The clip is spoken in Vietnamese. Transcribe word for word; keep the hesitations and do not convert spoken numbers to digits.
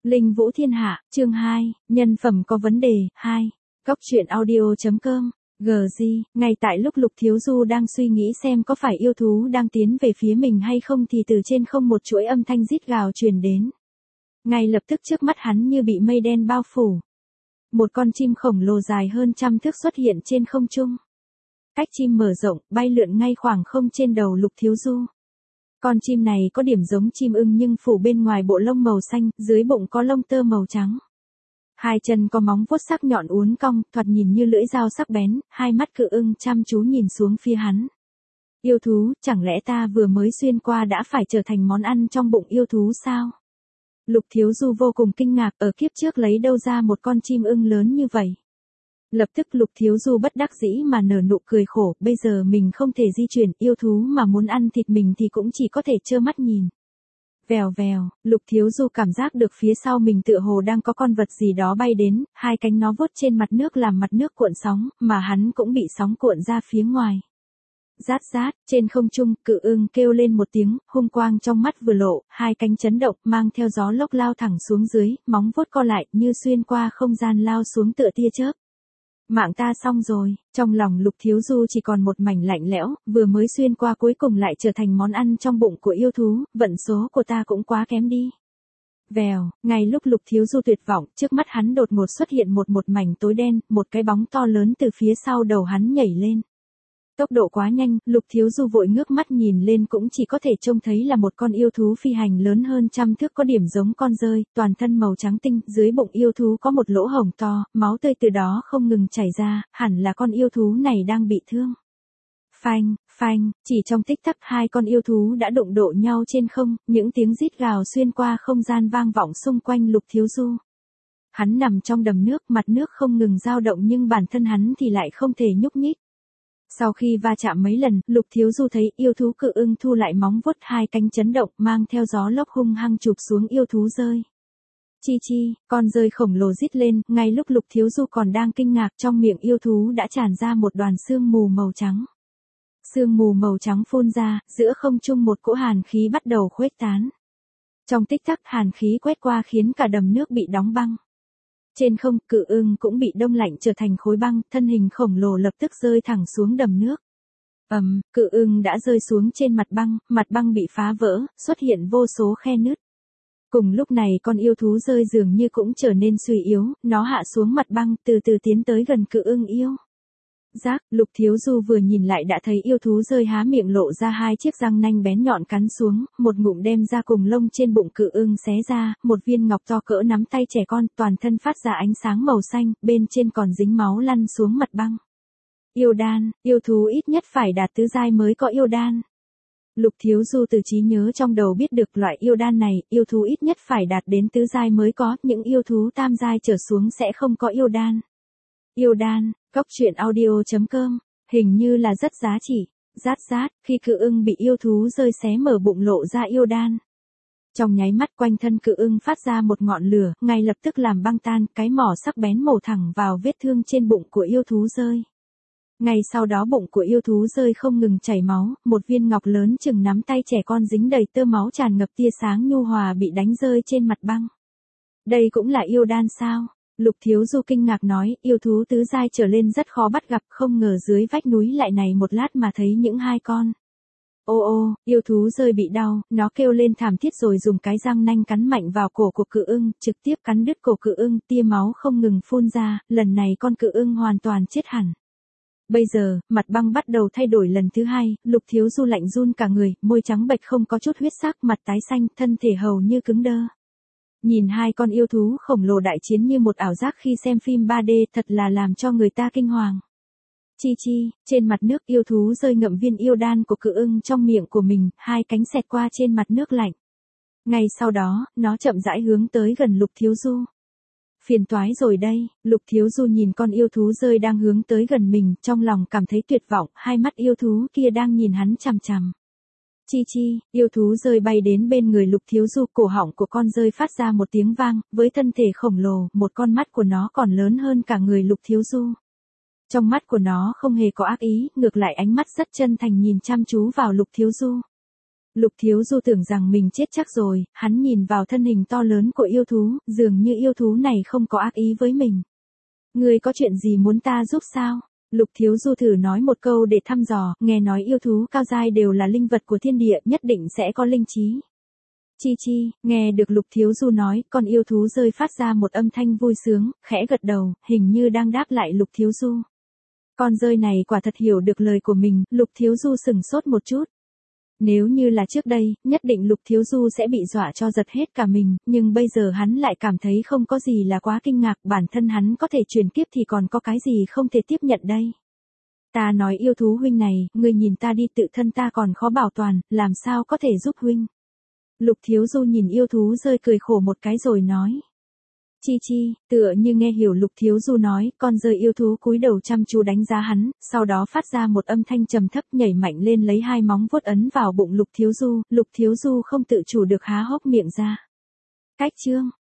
Linh Vũ Thiên Hạ, chương hai, nhân phẩm có vấn đề, hai. Góc truyện audio chấm com, giê giê, ngay tại lúc Lục Thiếu Du đang suy nghĩ xem có phải yêu thú đang tiến về phía mình hay không thì từ trên không một chuỗi âm thanh rít gào truyền đến. Ngay lập tức trước mắt hắn như bị mây đen bao phủ. Một con chim khổng lồ dài hơn trăm thước xuất hiện trên không trung. Cách chim mở rộng, bay lượn ngay khoảng không trên đầu Lục Thiếu Du. Con chim này có điểm giống chim ưng nhưng phủ bên ngoài bộ lông màu xanh, dưới bụng có lông tơ màu trắng. Hai chân có móng vuốt sắc nhọn uốn cong, thoạt nhìn như lưỡi dao sắc bén, hai mắt cự ưng chăm chú nhìn xuống phía hắn. Yêu thú, chẳng lẽ ta vừa mới xuyên qua đã phải trở thành món ăn trong bụng yêu thú sao? Lục Thiếu Du vô cùng kinh ngạc, ở kiếp trước lấy đâu ra một con chim ưng lớn như vậy. Lập tức Lục Thiếu Du bất đắc dĩ mà nở nụ cười khổ, bây giờ mình không thể di chuyển, yêu thú mà muốn ăn thịt mình thì cũng chỉ có thể trơ mắt nhìn. Vèo vèo, Lục Thiếu Du cảm giác được phía sau mình tựa hồ đang có con vật gì đó bay đến, hai cánh nó vuốt trên mặt nước làm mặt nước cuộn sóng, mà hắn cũng bị sóng cuộn ra phía ngoài. Rát rát, trên không trung, cự ưng kêu lên một tiếng, hung quang trong mắt vừa lộ, hai cánh chấn động, mang theo gió lốc lao thẳng xuống dưới, móng vuốt co lại, như xuyên qua không gian lao xuống tựa tia chớp. Mạng ta xong rồi, trong lòng Lục Thiếu Du chỉ còn một mảnh lạnh lẽo, vừa mới xuyên qua cuối cùng lại trở thành món ăn trong bụng của yêu thú, vận số của ta cũng quá kém đi. Vèo, ngay lúc Lục Thiếu Du tuyệt vọng, trước mắt hắn đột ngột xuất hiện một một mảnh tối đen, một cái bóng to lớn từ phía sau đầu hắn nhảy lên. Tốc độ quá nhanh, Lục Thiếu Du vội ngước mắt nhìn lên cũng chỉ có thể trông thấy là một con yêu thú phi hành lớn hơn trăm thước có điểm giống con dơi, toàn thân màu trắng tinh, dưới bụng yêu thú có một lỗ hổng to, máu tươi từ đó không ngừng chảy ra, hẳn là con yêu thú này đang bị thương. Phanh, phanh, chỉ trong tích tắc hai con yêu thú đã đụng độ nhau trên không, những tiếng rít gào xuyên qua không gian vang vọng xung quanh Lục Thiếu Du. Hắn nằm trong đầm nước, mặt nước không ngừng dao động nhưng bản thân hắn thì lại không thể nhúc nhích. Sau khi va chạm mấy lần, Lục Thiếu Du thấy yêu thú cự ưng thu lại móng vuốt, hai cánh chấn động, mang theo gió lốc hung hăng chụp xuống yêu thú dơi. Chi chi, con dơi khổng lồ rít lên, ngay lúc Lục Thiếu Du còn đang kinh ngạc, trong miệng yêu thú đã tràn ra một đoàn sương mù màu trắng. Sương mù màu trắng phun ra, giữa không trung một cỗ hàn khí bắt đầu khuếch tán. Trong tích tắc hàn khí quét qua khiến cả đầm nước bị đóng băng. Trên không, cự ưng cũng bị đông lạnh trở thành khối băng, thân hình khổng lồ lập tức rơi thẳng xuống đầm nước. Ầm, um, cự ưng đã rơi xuống trên mặt băng, mặt băng bị phá vỡ, xuất hiện vô số khe nứt. Cùng lúc này con yêu thú rơi dường như cũng trở nên suy yếu, nó hạ xuống mặt băng, từ từ tiến tới gần cự ưng yêu. Giác, Lục Thiếu Du vừa nhìn lại đã thấy yêu thú rơi há miệng lộ ra hai chiếc răng nanh bén nhọn cắn xuống, một ngụm đem ra cùng lông trên bụng cự ưng xé ra, một viên ngọc to cỡ nắm tay trẻ con, toàn thân phát ra ánh sáng màu xanh, bên trên còn dính máu lăn xuống mặt băng. Yêu đan, yêu thú ít nhất phải đạt tứ giai mới có yêu đan. Lục Thiếu Du từ trí nhớ trong đầu biết được loại yêu đan này, yêu thú ít nhất phải đạt đến tứ giai mới có, những yêu thú tam giai trở xuống sẽ không có yêu đan. Yêu đan, góc truyện audio chấm com, hình như là rất giá trị. Rát rát, khi cự ưng bị yêu thú rơi xé mở bụng lộ ra yêu đan. Trong nháy mắt quanh thân cự ưng phát ra một ngọn lửa, ngay lập tức làm băng tan, cái mỏ sắc bén mổ thẳng vào vết thương trên bụng của yêu thú rơi. Ngay sau đó bụng của yêu thú rơi không ngừng chảy máu, một viên ngọc lớn chừng nắm tay trẻ con dính đầy tơ máu tràn ngập tia sáng nhu hòa bị đánh rơi trên mặt băng. Đây cũng là yêu đan sao? Lục Thiếu Du kinh ngạc nói, yêu thú tứ giai trở lên rất khó bắt gặp, không ngờ dưới vách núi lại này một lát mà thấy những hai con. Ô ô, yêu thú rơi bị đau, nó kêu lên thảm thiết rồi dùng cái răng nanh cắn mạnh vào cổ của cự ưng, trực tiếp cắn đứt cổ cự ưng, tia máu không ngừng phun ra, lần này con cự ưng hoàn toàn chết hẳn. Bây giờ, mặt băng bắt đầu thay đổi lần thứ hai, Lục Thiếu Du lạnh run cả người, môi trắng bệch không có chút huyết sắc, mặt tái xanh, thân thể hầu như cứng đơ. Nhìn hai con yêu thú khổng lồ đại chiến như một ảo giác khi xem phim ba D thật là làm cho người ta kinh hoàng. Chi chi, trên mặt nước yêu thú rơi ngậm viên yêu đan của cự ưng trong miệng của mình, hai cánh xẹt qua trên mặt nước lạnh. Ngay sau đó, nó chậm rãi hướng tới gần Lục Thiếu Du. Phiền toái rồi đây, Lục Thiếu Du nhìn con yêu thú rơi đang hướng tới gần mình, trong lòng cảm thấy tuyệt vọng, hai mắt yêu thú kia đang nhìn hắn chằm chằm. Chi chi, yêu thú rơi bay đến bên người Lục Thiếu Du, cổ họng của con rơi phát ra một tiếng vang, với thân thể khổng lồ, một con mắt của nó còn lớn hơn cả người Lục Thiếu Du. Trong mắt của nó không hề có ác ý, ngược lại ánh mắt rất chân thành nhìn chăm chú vào Lục Thiếu Du. Lục Thiếu Du tưởng rằng mình chết chắc rồi, hắn nhìn vào thân hình to lớn của yêu thú, dường như yêu thú này không có ác ý với mình. Ngươi có chuyện gì muốn ta giúp sao? Lục Thiếu Du thử nói một câu để thăm dò, nghe nói yêu thú cao giai đều là linh vật của thiên địa, nhất định sẽ có linh trí. Chi chi, nghe được Lục Thiếu Du nói, con yêu thú rơi phát ra một âm thanh vui sướng, khẽ gật đầu, hình như đang đáp lại Lục Thiếu Du. Con rơi này quả thật hiểu được lời của mình, Lục Thiếu Du sừng sốt một chút. Nếu như là trước đây, nhất định Lục Thiếu Du sẽ bị dọa cho giật hết cả mình, nhưng bây giờ hắn lại cảm thấy không có gì là quá kinh ngạc, bản thân hắn có thể chuyển kiếp thì còn có cái gì không thể tiếp nhận đây. Ta nói yêu thú huynh này, ngươi nhìn ta đi, tự thân ta còn khó bảo toàn, làm sao có thể giúp huynh. Lục Thiếu Du nhìn yêu thú rơi cười khổ một cái rồi nói. Chi chi, tựa như nghe hiểu Lục Thiếu Du nói, con rơi yêu thú cúi đầu chăm chú đánh giá hắn, sau đó phát ra một âm thanh trầm thấp, nhảy mạnh lên lấy hai móng vuốt ấn vào bụng Lục Thiếu Du, Lục Thiếu Du không tự chủ được há hốc miệng ra. Cách chương